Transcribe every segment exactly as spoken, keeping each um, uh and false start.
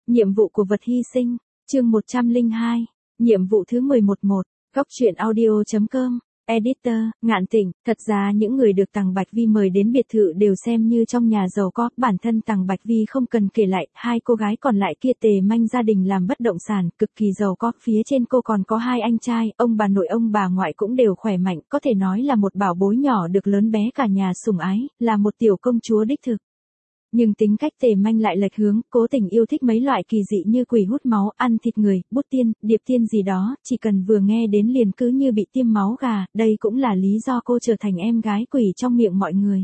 Nhiệm vụ của vật hy sinh, chương một trăm lẻ hai, nhiệm vụ thứ mười một một, góc truyện audio chấm com, editor, Ngạn Tịnh. Thật ra những người được Tằng Bạch Vi mời đến biệt thự đều xem như trong nhà giàu có, bản thân Tằng Bạch Vi không cần kể lại, hai cô gái còn lại kia Tề Manh gia đình làm bất động sản, cực kỳ giàu có, phía trên cô còn có hai anh trai, ông bà nội ông bà ngoại cũng đều khỏe mạnh, có thể nói là một bảo bối nhỏ được lớn bé cả nhà sủng ái, là một tiểu công chúa đích thực. Nhưng tính cách Tề Manh lại lệch hướng, cố tình yêu thích mấy loại kỳ dị như quỷ hút máu, ăn thịt người, bút tiên, điệp tiên gì đó, chỉ cần vừa nghe đến liền cứ như bị tiêm máu gà, đây cũng là lý do cô trở thành em gái quỷ trong miệng mọi người.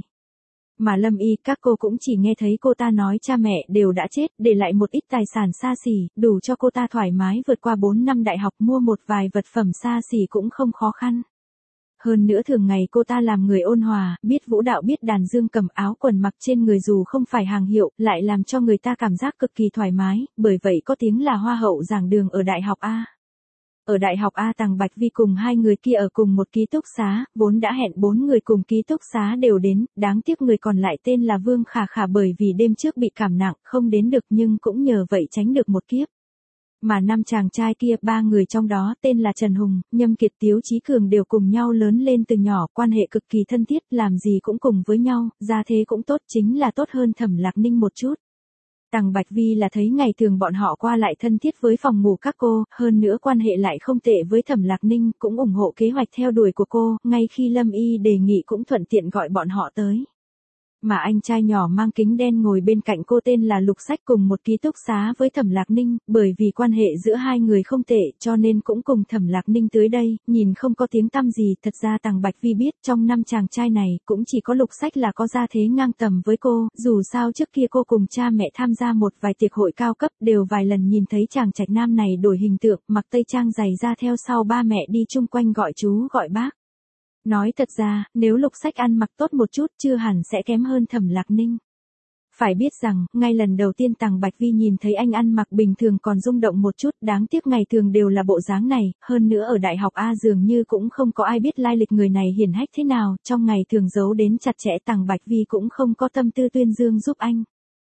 Mà Lâm Y, các cô cũng chỉ nghe thấy cô ta nói cha mẹ đều đã chết, để lại một ít tài sản xa xỉ, đủ cho cô ta thoải mái vượt qua bốn năm đại học, mua một vài vật phẩm xa xỉ cũng không khó khăn. Hơn nữa thường ngày cô ta làm người ôn hòa, biết vũ đạo biết đàn dương cầm, áo quần mặc trên người dù không phải hàng hiệu, lại làm cho người ta cảm giác cực kỳ thoải mái, bởi vậy có tiếng là hoa hậu giảng đường ở Đại học A. Ở Đại học A, Tằng Bạch Vi cùng hai người kia ở cùng một ký túc xá, vốn đã hẹn bốn người cùng ký túc xá đều đến, đáng tiếc người còn lại tên là Vương Khả Khả bởi vì đêm trước bị cảm nặng, không đến được nhưng cũng nhờ vậy tránh được một kiếp. Mà năm chàng trai kia, ba người trong đó tên là Trần Hùng, Nhâm Kiệt, Tiếu Chí Cường đều cùng nhau lớn lên từ nhỏ, quan hệ cực kỳ thân thiết, làm gì cũng cùng với nhau, gia thế cũng tốt, chính là tốt hơn Thẩm Lạc Ninh một chút. Tằng Bạch Vi là thấy ngày thường bọn họ qua lại thân thiết với phòng ngủ các cô, hơn nữa quan hệ lại không tệ với Thẩm Lạc Ninh, cũng ủng hộ kế hoạch theo đuổi của cô, ngay khi Lâm Y đề nghị cũng thuận tiện gọi bọn họ tới. Mà anh trai nhỏ mang kính đen ngồi bên cạnh cô tên là Lục Sách cùng một ký túc xá với Thẩm Lạc Ninh, bởi vì quan hệ giữa hai người không tệ cho nên cũng cùng Thẩm Lạc Ninh tới đây, nhìn không có tiếng tăm gì, thật ra Tằng Bạch Vi biết trong năm chàng trai này cũng chỉ có Lục Sách là có gia thế ngang tầm với cô, dù sao trước kia cô cùng cha mẹ tham gia một vài tiệc hội cao cấp đều vài lần nhìn thấy chàng trạch nam này đổi hình tượng, mặc tây trang giày ra theo sau ba mẹ đi chung quanh gọi chú gọi bác. Nói thật ra, nếu Lục Sách ăn mặc tốt một chút chưa hẳn sẽ kém hơn Thẩm Lạc Ninh. Phải biết rằng, ngay lần đầu tiên Tằng Bạch Vi nhìn thấy anh ăn mặc bình thường còn rung động một chút, đáng tiếc ngày thường đều là bộ dáng này, hơn nữa ở Đại học A dường như cũng không có ai biết lai lịch người này hiển hách thế nào, trong ngày thường giấu đến chặt chẽ, Tằng Bạch Vi cũng không có tâm tư tuyên dương giúp anh.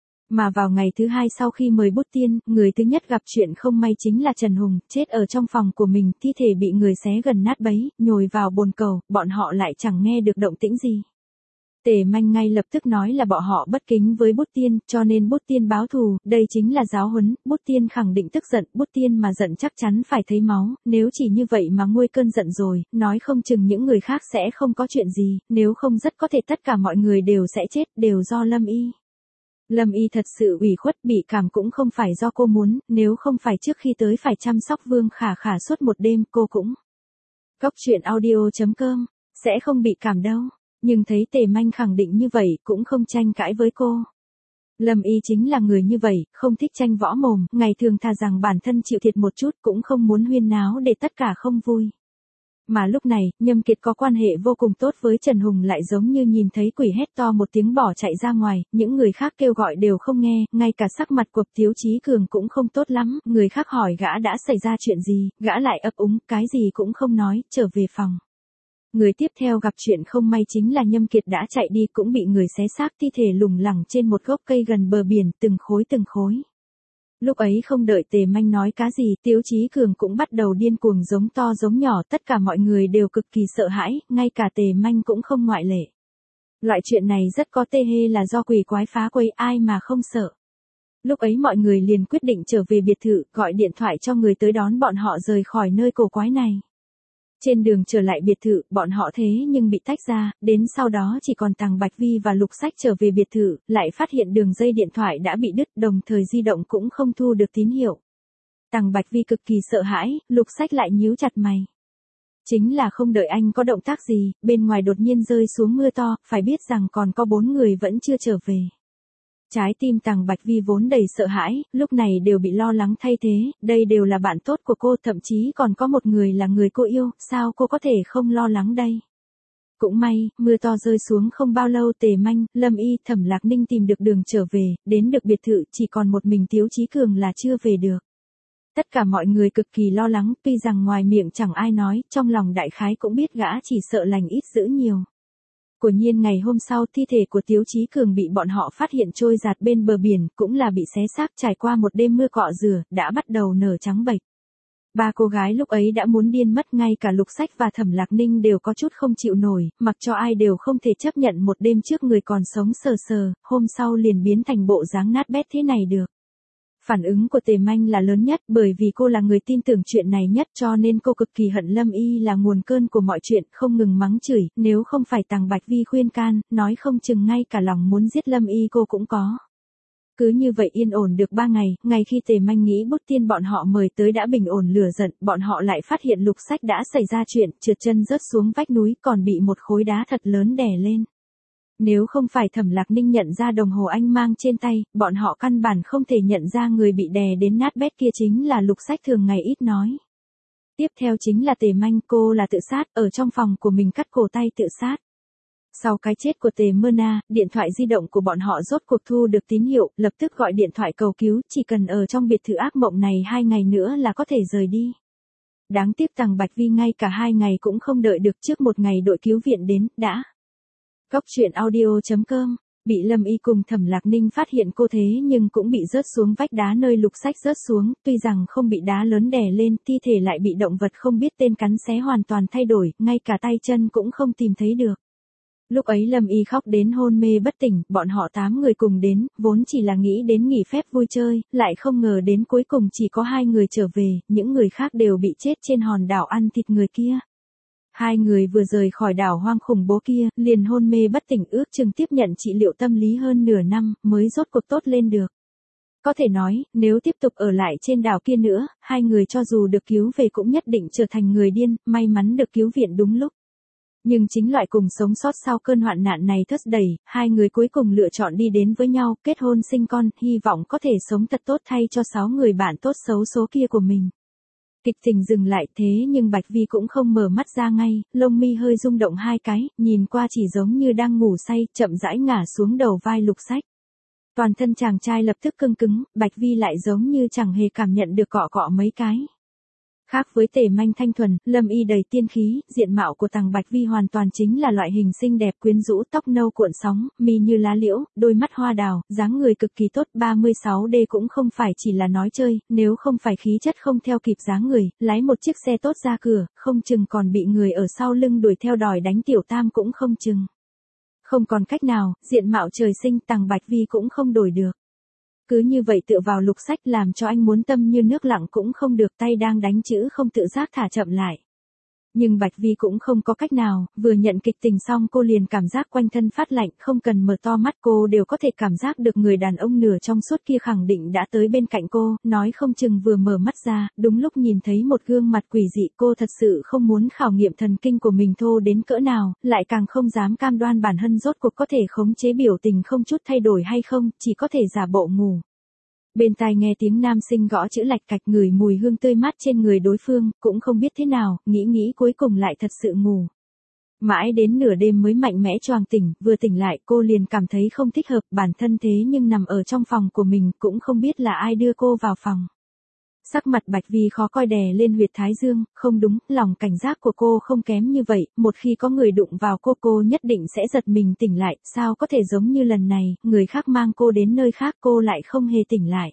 Mà vào ngày thứ hai sau khi mời bút tiên, người thứ nhất gặp chuyện không may chính là Trần Hùng, chết ở trong phòng của mình, thi thể bị người xé gần nát bấy, nhồi vào bồn cầu, bọn họ lại chẳng nghe được động tĩnh gì. Tề Manh ngay lập tức nói là bọn họ bất kính với bút tiên, cho nên bút tiên báo thù, đây chính là giáo huấn, bút tiên khẳng định tức giận, bút tiên mà giận chắc chắn phải thấy máu, nếu chỉ như vậy mà nguôi cơn giận rồi, nói không chừng những người khác sẽ không có chuyện gì, nếu không rất có thể tất cả mọi người đều sẽ chết, đều do Lâm Y. Lâm Y thật sự ủy khuất, bị cảm cũng không phải do cô muốn, nếu không phải trước khi tới phải chăm sóc Vương Khả Khả suốt một đêm, cô cũng. Góc truyện audio chấm com, sẽ không bị cảm đâu, nhưng thấy Tề Manh khẳng định như vậy, cũng không tranh cãi với cô. Lâm Y chính là người như vậy, không thích tranh võ mồm, ngày thường thà rằng bản thân chịu thiệt một chút cũng không muốn huyên náo để tất cả không vui. Mà lúc này, Nhâm Kiệt có quan hệ vô cùng tốt với Trần Hùng lại giống như nhìn thấy quỷ hét to một tiếng bỏ chạy ra ngoài, những người khác kêu gọi đều không nghe, ngay cả sắc mặt của Tiếu Chí Cường cũng không tốt lắm, người khác hỏi gã đã xảy ra chuyện gì, gã lại ấp úng, cái gì cũng không nói, trở về phòng. Người tiếp theo gặp chuyện không may chính là Nhâm Kiệt đã chạy đi cũng bị người xé xác, thi thể lủng lẳng trên một gốc cây gần bờ biển, từng khối từng khối. Lúc ấy không đợi Tề Manh nói cái gì, Tiếu Chí Cường cũng bắt đầu điên cuồng giống to giống nhỏ, tất cả mọi người đều cực kỳ sợ hãi, ngay cả Tề Manh cũng không ngoại lệ. Loại chuyện này rất có tê hê là do quỷ quái phá quấy, ai mà không sợ. Lúc ấy mọi người liền quyết định trở về biệt thự, gọi điện thoại cho người tới đón bọn họ rời khỏi nơi cổ quái này. Trên đường trở lại biệt thự, bọn họ thế nhưng bị tách ra, đến sau đó chỉ còn Tằng Bạch Vi và Lục Sách trở về biệt thự, lại phát hiện đường dây điện thoại đã bị đứt, đồng thời di động cũng không thu được tín hiệu. Tằng Bạch Vi cực kỳ sợ hãi, Lục Sách lại nhíu chặt mày. Chính là không đợi anh có động tác gì, bên ngoài đột nhiên rơi xuống mưa to, phải biết rằng còn có bốn người vẫn chưa trở về. Trái tim Tằng Bạch Vi vốn đầy sợ hãi, lúc này đều bị lo lắng thay thế, đây đều là bạn tốt của cô, thậm chí còn có một người là người cô yêu, sao cô có thể không lo lắng đây? Cũng may, mưa to rơi xuống không bao lâu Tề Manh, Lâm Y, Thẩm Lạc Ninh tìm được đường trở về, đến được biệt thự, chỉ còn một mình Tiếu Chí Cường là chưa về được. Tất cả mọi người cực kỳ lo lắng, tuy rằng ngoài miệng chẳng ai nói, trong lòng đại khái cũng biết gã chỉ sợ lành ít dữ nhiều. Quả nhiên ngày hôm sau thi thể của Tiếu Chí Cường bị bọn họ phát hiện trôi giạt bên bờ biển, cũng là bị xé xác trải qua một đêm mưa cọ rửa, đã bắt đầu nở trắng bệch. Ba cô gái lúc ấy đã muốn điên mất, ngay cả Lục Sách và Thẩm Lạc Ninh đều có chút không chịu nổi, mặc cho ai đều không thể chấp nhận một đêm trước người còn sống sờ sờ, hôm sau liền biến thành bộ dáng nát bét thế này được. Phản ứng của Tề Manh là lớn nhất, bởi vì cô là người tin tưởng chuyện này nhất, cho nên cô cực kỳ hận Lâm Y là nguồn cơn của mọi chuyện, không ngừng mắng chửi, nếu không phải Tằng Bạch Vi khuyên can, nói không chừng ngay cả lòng muốn giết Lâm Y cô cũng có. Cứ như vậy yên ổn được ba ngày, ngày khi Tề Manh nghĩ Bút Tiên bọn họ mời tới đã bình ổn lửa giận, bọn họ lại phát hiện Lục Sách đã xảy ra chuyện, trượt chân rớt xuống vách núi, còn bị một khối đá thật lớn đè lên. Nếu không phải Thẩm Lạc Ninh nhận ra đồng hồ anh mang trên tay, bọn họ căn bản không thể nhận ra người bị đè đến nát bét kia chính là Lục Sách thường ngày ít nói. Tiếp theo chính là Tề Manh, cô là tự sát, ở trong phòng của mình cắt cổ tay tự sát. Sau cái chết của Tề Mơ Na, điện thoại di động của bọn họ rốt cuộc thu được tín hiệu, lập tức gọi điện thoại cầu cứu, chỉ cần ở trong biệt thự ác mộng này hai ngày nữa là có thể rời đi. Đáng tiếc Tằng Bạch Vi ngay cả hai ngày cũng không đợi được, trước một ngày đội cứu viện đến, đã. Góc truyện audio chấm com, bị Lâm Y cùng Thẩm Lạc Ninh phát hiện cô thế nhưng cũng bị rớt xuống vách đá nơi Lục Sách rớt xuống, tuy rằng không bị đá lớn đè lên, thi thể lại bị động vật không biết tên cắn xé hoàn toàn thay đổi, ngay cả tay chân cũng không tìm thấy được. Lúc ấy Lâm Y khóc đến hôn mê bất tỉnh, bọn họ tám người cùng đến, vốn chỉ là nghĩ đến nghỉ phép vui chơi, lại không ngờ đến cuối cùng chỉ có hai người trở về, những người khác đều bị chết trên hòn đảo ăn thịt người kia. Hai người vừa rời khỏi đảo hoang khủng bố kia, liền hôn mê bất tỉnh, ước chừng tiếp nhận trị liệu tâm lý hơn nửa năm, mới rốt cuộc tốt lên được. Có thể nói, nếu tiếp tục ở lại trên đảo kia nữa, hai người cho dù được cứu về cũng nhất định trở thành người điên, may mắn được cứu viện đúng lúc. Nhưng chính loại cùng sống sót sau cơn hoạn nạn này thất đầy, hai người cuối cùng lựa chọn đi đến với nhau, kết hôn sinh con, hy vọng có thể sống thật tốt thay cho sáu người bạn tốt xấu số kia của mình. Kịch tình dừng lại, thế nhưng Bạch Vi cũng không mở mắt ra ngay, lông mi hơi rung động hai cái, nhìn qua chỉ giống như đang ngủ say, chậm rãi ngả xuống đầu vai Lục Sách. Toàn thân chàng trai lập tức cứng cứng, Bạch Vi lại giống như chẳng hề cảm nhận được cọ cọ mấy cái. Khác với Tề Manh thanh thuần, Lâm Y đầy tiên khí, diện mạo của Tằng Bạch Vi hoàn toàn chính là loại hình xinh đẹp quyến rũ, tóc nâu cuộn sóng, mi như lá liễu, đôi mắt hoa đào, dáng người cực kỳ tốt, ba mươi sáu D cũng không phải chỉ là nói chơi, nếu không phải khí chất không theo kịp dáng người, lái một chiếc xe tốt ra cửa, không chừng còn bị người ở sau lưng đuổi theo đòi đánh tiểu tam cũng không chừng. Không còn cách nào, diện mạo trời sinh Tằng Bạch Vi cũng không đổi được. Cứ như vậy tựa vào Lục Sách làm cho anh muốn tâm như nước lặng cũng không được, tay đang đánh chữ không tự giác thả chậm lại. Nhưng Bạch Vi cũng không có cách nào, vừa nhận kịch tình xong cô liền cảm giác quanh thân phát lạnh, không cần mở to mắt cô đều có thể cảm giác được người đàn ông nửa trong suốt kia khẳng định đã tới bên cạnh cô, nói không chừng vừa mở mắt ra, đúng lúc nhìn thấy một gương mặt quỷ dị, cô thật sự không muốn khảo nghiệm thần kinh của mình thô đến cỡ nào, lại càng không dám cam đoan bản thân rốt cuộc có thể khống chế biểu tình không chút thay đổi hay không, chỉ có thể giả bộ ngủ. Bên tai nghe tiếng nam sinh gõ chữ lạch cạch, ngửi mùi hương tươi mát trên người đối phương, cũng không biết thế nào, nghĩ nghĩ cuối cùng lại thật sự ngủ. Mãi đến nửa đêm mới mạnh mẽ choàng tỉnh, vừa tỉnh lại cô liền cảm thấy không thích hợp, bản thân thế nhưng nằm ở trong phòng của mình, cũng không biết là ai đưa cô vào phòng. Sắc mặt Bạch Vi khó coi đè lên huyệt thái dương, không đúng, lòng cảnh giác của cô không kém như vậy, một khi có người đụng vào cô cô nhất định sẽ giật mình tỉnh lại, sao có thể giống như lần này, người khác mang cô đến nơi khác cô lại không hề tỉnh lại.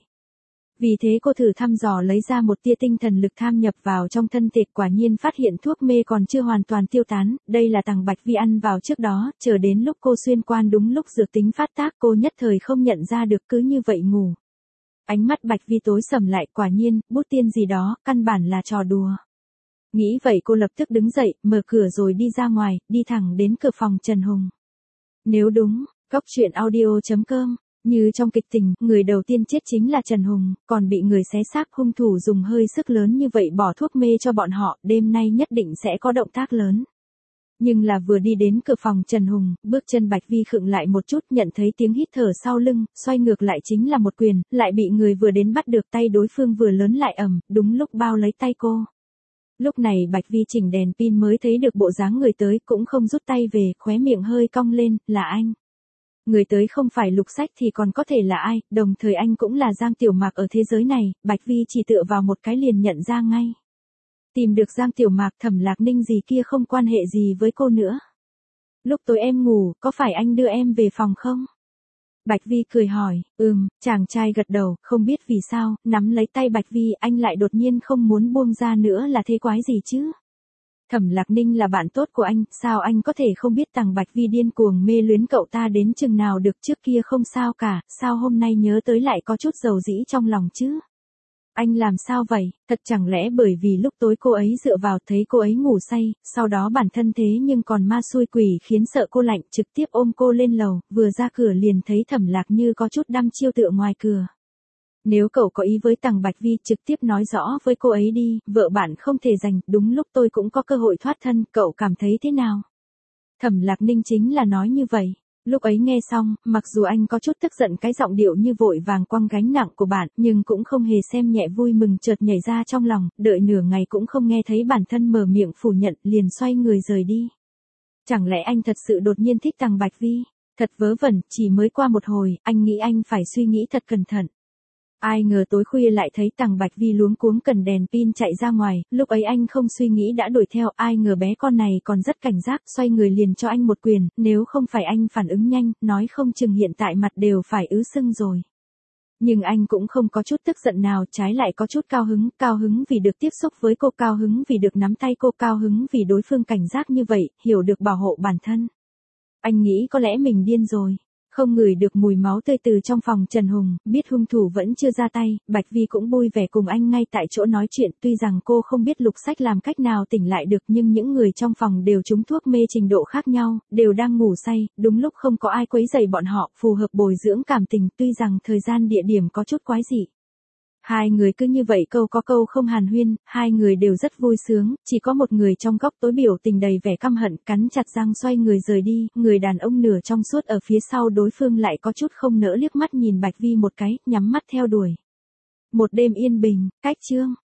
Vì thế cô thử thăm dò lấy ra một tia tinh thần lực tham nhập vào trong thân thể, quả nhiên phát hiện thuốc mê còn chưa hoàn toàn tiêu tán, đây là Tằng Bạch Vi ăn vào trước đó, chờ đến lúc cô xuyên quan đúng lúc dược tính phát tác cô nhất thời không nhận ra được, cứ như vậy ngủ. Ánh mắt Bạch Vi tối sầm lại, quả nhiên, Bút Tiên gì đó, căn bản là trò đùa. Nghĩ vậy cô lập tức đứng dậy, mở cửa rồi đi ra ngoài, đi thẳng đến cửa phòng Trần Hùng. Nếu đúng, góc truyện audio chấm com, như trong kịch tình, người đầu tiên chết chính là Trần Hùng, còn bị người xé xác, hung thủ dùng hơi sức lớn như vậy bỏ thuốc mê cho bọn họ, đêm nay nhất định sẽ có động tác lớn. Nhưng là vừa đi đến cửa phòng Trần Hùng, bước chân Bạch Vi khựng lại một chút, nhận thấy tiếng hít thở sau lưng, xoay ngược lại chính là một quyền, lại bị người vừa đến bắt được, tay đối phương vừa lớn lại ầm, đúng lúc bao lấy tay cô. Lúc này Bạch Vi chỉnh đèn pin mới thấy được bộ dáng người tới, cũng không rút tay về, khóe miệng hơi cong lên, là anh. Người tới không phải Lục Sách thì còn có thể là ai, đồng thời anh cũng là Giang Tiểu Mạc ở thế giới này, Bạch Vi chỉ tựa vào một cái liền nhận ra ngay. Tìm được Giang Tiểu Mạc, Thẩm Lạc Ninh gì kia không quan hệ gì với cô nữa. Lúc tối em ngủ, có phải anh đưa em về phòng không? Bạch Vi cười hỏi, ừm, chàng trai gật đầu, không biết vì sao, nắm lấy tay Bạch Vi anh lại đột nhiên không muốn buông ra nữa là thế quái gì chứ? Thẩm Lạc Ninh là bạn tốt của anh, sao anh có thể không biết rằng Bạch Vi điên cuồng mê luyến cậu ta đến chừng nào được, trước kia không sao cả, sao hôm nay nhớ tới lại có chút dầu dĩ trong lòng chứ? Anh làm sao vậy, thật chẳng lẽ bởi vì lúc tối cô ấy dựa vào thấy cô ấy ngủ say, sau đó bản thân thế nhưng còn ma xui quỷ khiến sợ cô lạnh, trực tiếp ôm cô lên lầu, vừa ra cửa liền thấy Thẩm Lạc Như có chút đăm chiêu tựa ngoài cửa. Nếu cậu có ý với Tằng Bạch Vi, trực tiếp nói rõ với cô ấy đi, vợ bạn không thể giành, đúng lúc tôi cũng có cơ hội thoát thân, cậu cảm thấy thế nào? Thẩm Lạc Ninh chính là nói như vậy. Lúc ấy nghe xong, mặc dù anh có chút tức giận cái giọng điệu như vội vàng quăng gánh nặng của bạn, nhưng cũng không hề xem nhẹ, vui mừng chợt nhảy ra trong lòng, đợi nửa ngày cũng không nghe thấy bản thân mở miệng phủ nhận, liền xoay người rời đi. Chẳng lẽ anh thật sự đột nhiên thích Tằng Bạch Vi? Thật vớ vẩn, chỉ mới qua một hồi, anh nghĩ anh phải suy nghĩ thật cẩn thận. Ai ngờ tối khuya lại thấy Tằng Bạch Vi luống cuống cầm đèn pin chạy ra ngoài, lúc ấy anh không suy nghĩ đã đuổi theo, ai ngờ bé con này còn rất cảnh giác, xoay người liền cho anh một quyền, nếu không phải anh phản ứng nhanh, nói không chừng hiện tại mặt đều phải ứ sưng rồi. Nhưng anh cũng không có chút tức giận nào, trái lại có chút cao hứng, cao hứng vì được tiếp xúc với cô, cao hứng vì được nắm tay cô, cao hứng vì đối phương cảnh giác như vậy, hiểu được bảo hộ bản thân. Anh nghĩ có lẽ mình điên rồi. Không ngửi được mùi máu tươi từ trong phòng Trần Hùng, biết hung thủ vẫn chưa ra tay, Bạch Vi cũng vui vẻ cùng anh ngay tại chỗ nói chuyện, tuy rằng cô không biết Lục Sách làm cách nào tỉnh lại được, nhưng những người trong phòng đều trúng thuốc mê trình độ khác nhau, đều đang ngủ say, đúng lúc không có ai quấy rầy bọn họ, phù hợp bồi dưỡng cảm tình, tuy rằng thời gian địa điểm có chút quái dị. Hai người cứ như vậy câu có câu không hàn huyên, hai người đều rất vui sướng, chỉ có một người trong góc tối biểu tình đầy vẻ căm hận, cắn chặt răng xoay người rời đi, người đàn ông nửa trong suốt ở phía sau đối phương lại có chút không nỡ liếc mắt nhìn Bạch Vi một cái, nhắm mắt theo đuổi. Một đêm yên bình, cách chương.